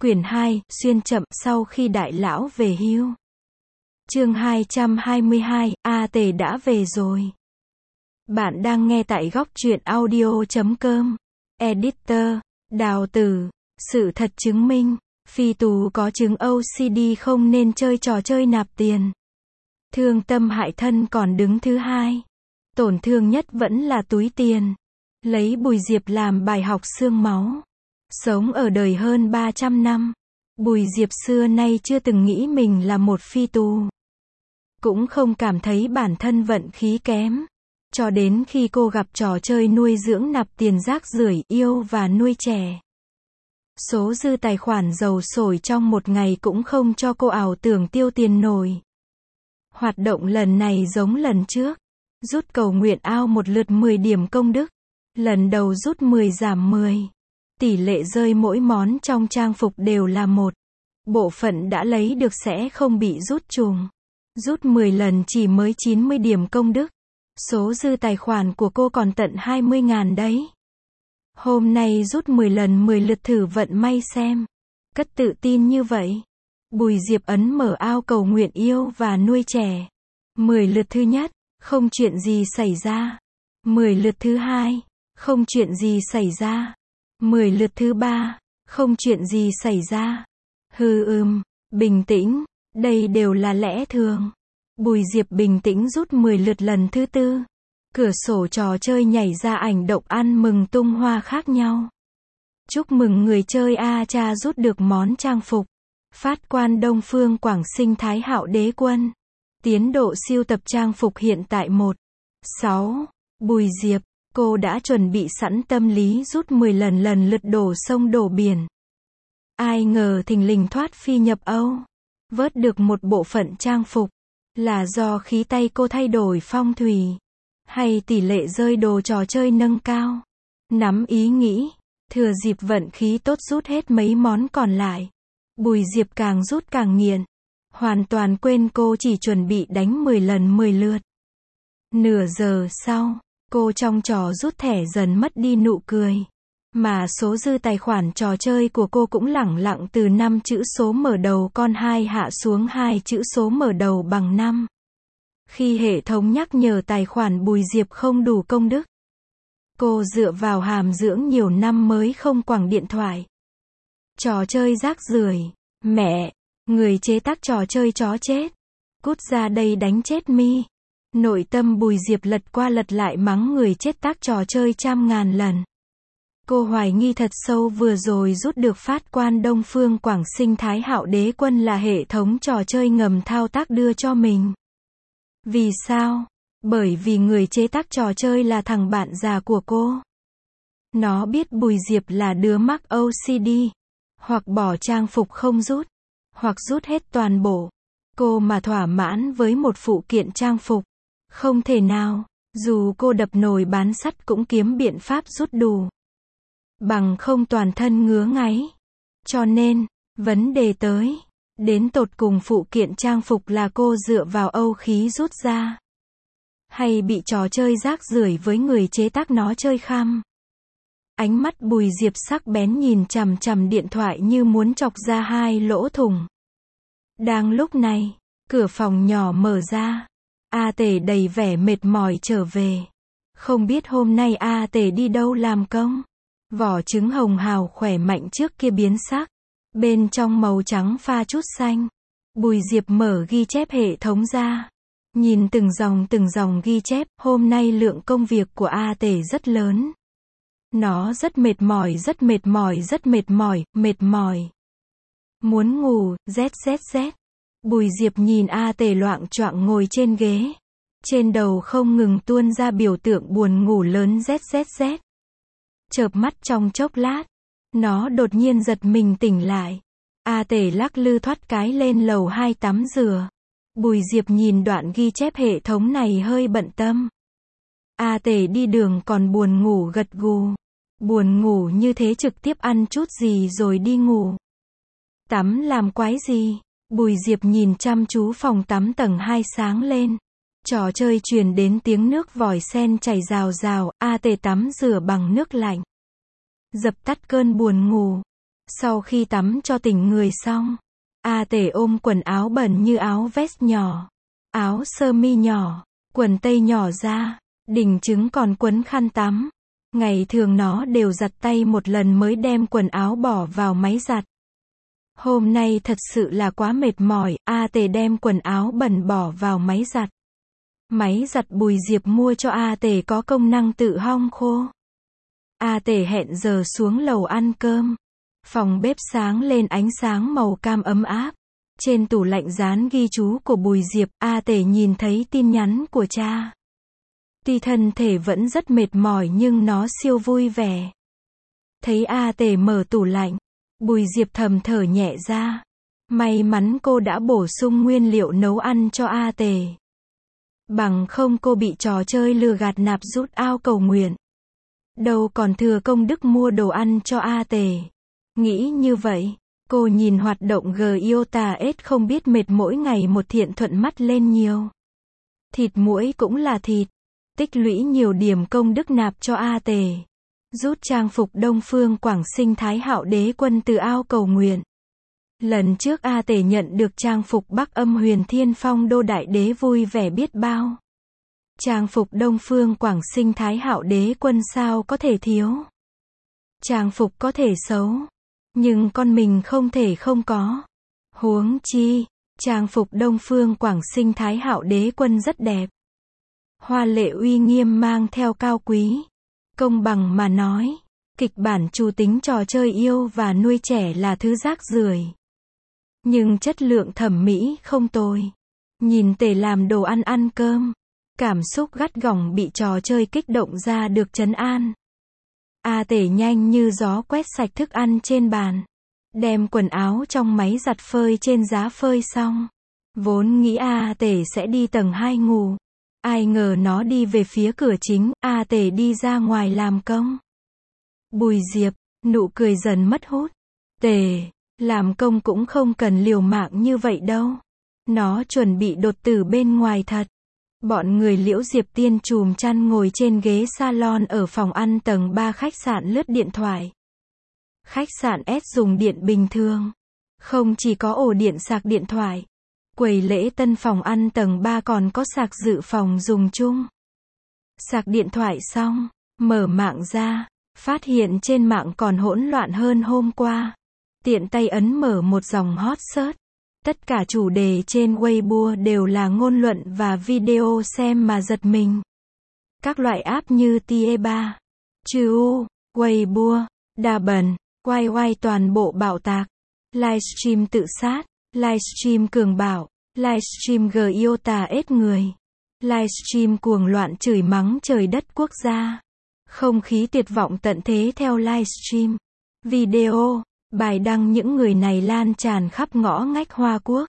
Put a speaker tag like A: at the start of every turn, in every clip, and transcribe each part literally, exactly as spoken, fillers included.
A: Quyển hai, xuyên chậm, sau khi đại lão về hưu. Chương hai trăm hai mươi hai, A Tề đã về rồi. Bạn đang nghe tại góc truyện audio chấm com. Editor, Đào Tử. Sự thật chứng minh, phi tù có chứng ô xê đê không nên chơi trò chơi nạp tiền. Thương tâm hại thân còn đứng thứ hai. Tổn thương nhất vẫn là túi tiền. Lấy Bùi Diệp làm bài học xương máu. Sống ở đời hơn ba trăm năm, Bùi Diệp xưa nay chưa từng nghĩ mình là một phi tù. Cũng không cảm thấy bản thân vận khí kém. Cho đến khi cô gặp trò chơi nuôi dưỡng nạp tiền rác rưởi, yêu và nuôi trẻ. Số dư tài khoản dầu sổi trong một ngày cũng không cho cô ảo tưởng tiêu tiền nổi. Hoạt động lần này giống lần trước. Rút cầu nguyện ao một lượt mười điểm công đức. Lần đầu rút mười giảm mười. Tỷ lệ rơi mỗi món trong trang phục đều là một. Bộ phận đã lấy được sẽ không bị rút trùng. Rút mười lần chỉ mới chín mươi điểm công đức. Số dư tài khoản của cô còn tận hai mươi ngàn đấy. Hôm nay rút mười lần mười lượt thử vận may xem. Cất tự tin như vậy. Bùi Diệp ấn mở ao cầu nguyện yêu và nuôi trẻ. mười lượt thứ nhất, không chuyện gì xảy ra. mười lượt thứ hai, không chuyện gì xảy ra. mười lượt thứ ba, không chuyện gì xảy ra. Hừ ừm, bình tĩnh, đây đều là lẽ thường. Bùi Diệp bình tĩnh rút mười lượt lần thứ tư. Cửa sổ trò chơi nhảy ra ảnh động ăn mừng tung hoa khác nhau. Chúc mừng người chơi A Cha rút được món trang phục. Phát quan Đông Phương Quảng Sinh Thái Hạo Đế Quân. Tiến độ siêu tập trang phục hiện tại một. sáu. Bùi Diệp, cô đã chuẩn bị sẵn tâm lý rút mười lần lần lượt đổ sông đổ biển. Ai ngờ thình lình thoát phi nhập Âu. Vớt được một bộ phận trang phục. Là do khí tay cô thay đổi phong thủy. Hay tỷ lệ rơi đồ trò chơi nâng cao. Nắm ý nghĩ. Thừa dịp vận khí tốt rút hết mấy món còn lại. Bùi Diệp càng rút càng nghiện. Hoàn toàn quên cô chỉ chuẩn bị đánh mười lần mười lượt. Nửa giờ sau, cô trong trò rút thẻ dần mất đi nụ cười. Mà số dư tài khoản trò chơi của cô cũng lẳng lặng từ năm chữ số mở đầu con hai hạ xuống hai chữ số mở đầu bằng năm. Khi hệ thống nhắc nhở tài khoản Bùi Diệp không đủ công đức, cô dựa vào hàm dưỡng nhiều năm mới không quẳng điện thoại. Trò chơi rác rưởi, mẹ, người chế tác trò chơi chó chết. Cút ra đây đánh chết mi. Nội tâm Bùi Diệp lật qua lật lại mắng người chế tác trò chơi trăm ngàn lần. Cô hoài nghi thật sâu vừa rồi rút được phát quan Đông Phương Quảng Sinh Thái Hạo Đế Quân là hệ thống trò chơi ngầm thao tác đưa cho mình. Vì sao? Bởi vì người chế tác trò chơi là thằng bạn già của cô. Nó biết Bùi Diệp là đứa mắc ô xê đê. Hoặc bỏ trang phục không rút. Hoặc rút hết toàn bộ. Cô mà thỏa mãn với một phụ kiện trang phục. Không thể nào. Dù cô đập nồi bán sắt cũng kiếm biện pháp rút đủ. Bằng không toàn thân ngứa ngáy. Cho nên, vấn đề tới. Đến tột cùng phụ kiện trang phục là cô dựa vào âu khí rút ra. Hay bị trò chơi rác rưởi với người chế tác nó chơi khăm. Ánh mắt Bùi Diệp sắc bén nhìn chằm chằm điện thoại như muốn chọc ra hai lỗ thủng. Đang lúc này, cửa phòng nhỏ mở ra. A Tề đầy vẻ mệt mỏi trở về. Không biết hôm nay A Tề đi đâu làm công. Vỏ trứng hồng hào khỏe mạnh trước kia biến sắc. Bên trong màu trắng pha chút xanh. Bùi Diệp mở ghi chép hệ thống ra. Nhìn từng dòng từng dòng ghi chép, hôm nay lượng công việc của A Tề rất lớn. Nó rất mệt mỏi, rất mệt mỏi, rất mệt mỏi, mệt mỏi. Muốn ngủ, zzz. Bùi Diệp nhìn A Tề loạng choạng ngồi trên ghế. Trên đầu không ngừng tuôn ra biểu tượng buồn ngủ lớn zzz. Chợp mắt trong chốc lát. Nó đột nhiên giật mình tỉnh lại. A Tề lắc lư thoát cái lên lầu hai tắm rửa. Bùi Diệp nhìn đoạn ghi chép hệ thống này hơi bận tâm. A Tề đi đường còn buồn ngủ gật gù. Buồn ngủ như thế trực tiếp ăn chút gì rồi đi ngủ. Tắm làm quái gì? Bùi Diệp nhìn chăm chú phòng tắm tầng hai sáng lên. Trò chơi truyền đến tiếng nước vòi sen chảy rào rào, A Tề tắm rửa bằng nước lạnh. Dập tắt cơn buồn ngủ. Sau khi tắm cho tỉnh người xong, A Tể ôm quần áo bẩn như áo vest nhỏ, áo sơ mi nhỏ, quần tây nhỏ ra, đỉnh trứng còn quấn khăn tắm. Ngày thường nó đều giặt tay một lần mới đem quần áo bỏ vào máy giặt. Hôm nay thật sự là quá mệt mỏi, A Tể đem quần áo bẩn bỏ vào máy giặt. Máy giặt Bùi Diệp mua cho A Tể có công năng tự hong khô. A Tể hẹn giờ xuống lầu ăn cơm. Phòng bếp sáng lên ánh sáng màu cam ấm áp. Trên tủ lạnh dán ghi chú của Bùi Diệp, A Tể nhìn thấy tin nhắn của cha. Tuy thân thể vẫn rất mệt mỏi nhưng nó siêu vui vẻ. Thấy A Tể mở tủ lạnh, Bùi Diệp thầm thở nhẹ ra. May mắn cô đã bổ sung nguyên liệu nấu ăn cho A Tể. Bằng không cô bị trò chơi lừa gạt nạp rút ao cầu nguyện. Đâu còn thừa công đức mua đồ ăn cho A Tể. Nghĩ như vậy, cô nhìn hoạt động Giota S không biết mệt mỗi ngày một thiện thuận mắt lên nhiều. Thịt muỗi cũng là thịt. Tích lũy nhiều điểm công đức nạp cho A Tể. Rút trang phục Đông Phương Quảng Sinh Thái Hạo Đế Quân từ ao cầu nguyện. Lần trước A Tể nhận được trang phục Bắc Âm Huyền Thiên Phong Đô Đại Đế vui vẻ biết bao. Trang phục Đông Phương Quảng Sinh Thái Hạo Đế Quân sao có thể thiếu. Trang phục có thể xấu, nhưng con mình không thể không có. Huống chi, trang phục Đông Phương Quảng Sinh Thái Hạo Đế Quân rất đẹp. Hoa lệ uy nghiêm mang theo cao quý. Công bằng mà nói, kịch bản chủ tính trò chơi yêu và nuôi trẻ là thứ rác rưởi. Nhưng chất lượng thẩm mỹ không tồi. Nhìn Tể làm đồ ăn ăn cơm, cảm xúc gắt gỏng bị trò chơi kích động ra được trấn an. A Tể nhanh như gió quét sạch thức ăn trên bàn. Đem quần áo trong máy giặt phơi trên giá phơi xong. Vốn nghĩ A Tể sẽ đi tầng hai ngủ. Ai ngờ nó đi về phía cửa chính, A Tể đi ra ngoài làm công. Bùi Diệp, nụ cười dần mất hút. Tể, làm công cũng không cần liều mạng như vậy đâu. Nó chuẩn bị đột tử bên ngoài thật. Bọn người Liễu Diệp Tiên chùm chăn ngồi trên ghế salon ở phòng ăn tầng ba khách sạn lướt điện thoại. Khách sạn S dùng điện bình thường. Không chỉ có ổ điện sạc điện thoại. Quầy lễ tân phòng ăn tầng ba còn có sạc dự phòng dùng chung. Sạc điện thoại xong, mở mạng ra, phát hiện trên mạng còn hỗn loạn hơn hôm qua. Tiện tay ấn mở một dòng hot search. Tất cả chủ đề trên Weibo đều là ngôn luận và video xem mà giật mình. Các loại app như Tieba, Chuu, Weibo, Đà Bẩn, Quay Quay toàn bộ bạo tạc. Livestream tự sát, livestream cường bạo, livestream Giota S người. Livestream cuồng loạn chửi mắng trời đất quốc gia. Không khí tuyệt vọng tận thế theo livestream. Video, bài đăng những người này lan tràn khắp ngõ ngách Hoa Quốc.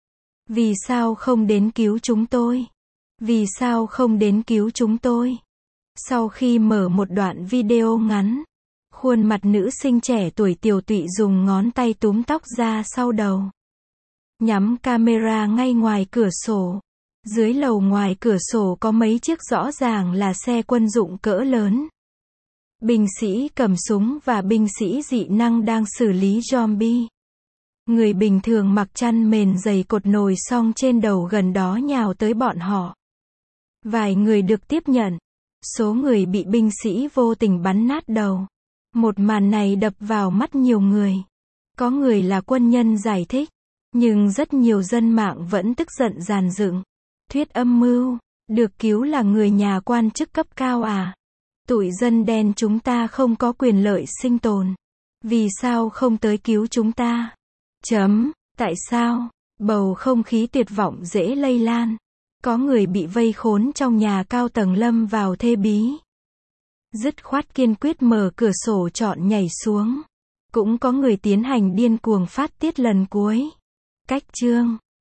A: Vì sao không đến cứu chúng tôi? Vì sao không đến cứu chúng tôi? Sau khi mở một đoạn video ngắn, khuôn mặt nữ sinh trẻ tuổi tiều tụy dùng ngón tay túm tóc ra sau đầu. Nhắm camera ngay ngoài cửa sổ. Dưới lầu ngoài cửa sổ có mấy chiếc rõ ràng là xe quân dụng cỡ lớn. Binh sĩ cầm súng và binh sĩ dị năng đang xử lý zombie. Người bình thường mặc chăn mền dày cột nồi xong trên đầu gần đó nhào tới bọn họ. Vài người được tiếp nhận. Số người bị binh sĩ vô tình bắn nát đầu. Một màn này đập vào mắt nhiều người. Có người là quân nhân giải thích. Nhưng rất nhiều dân mạng vẫn tức giận dàn dựng. Thuyết âm mưu. Được cứu là người nhà quan chức cấp cao à? Tụi dân đen chúng ta không có quyền lợi sinh tồn. Vì sao không tới cứu chúng ta? Chấm. Tại sao? Bầu không khí tuyệt vọng dễ lây lan. Có người bị vây khốn trong nhà cao tầng lâm vào thê bí. Dứt khoát kiên quyết mở cửa sổ chọn nhảy xuống. Cũng có người tiến hành điên cuồng phát tiết lần cuối. Cách chương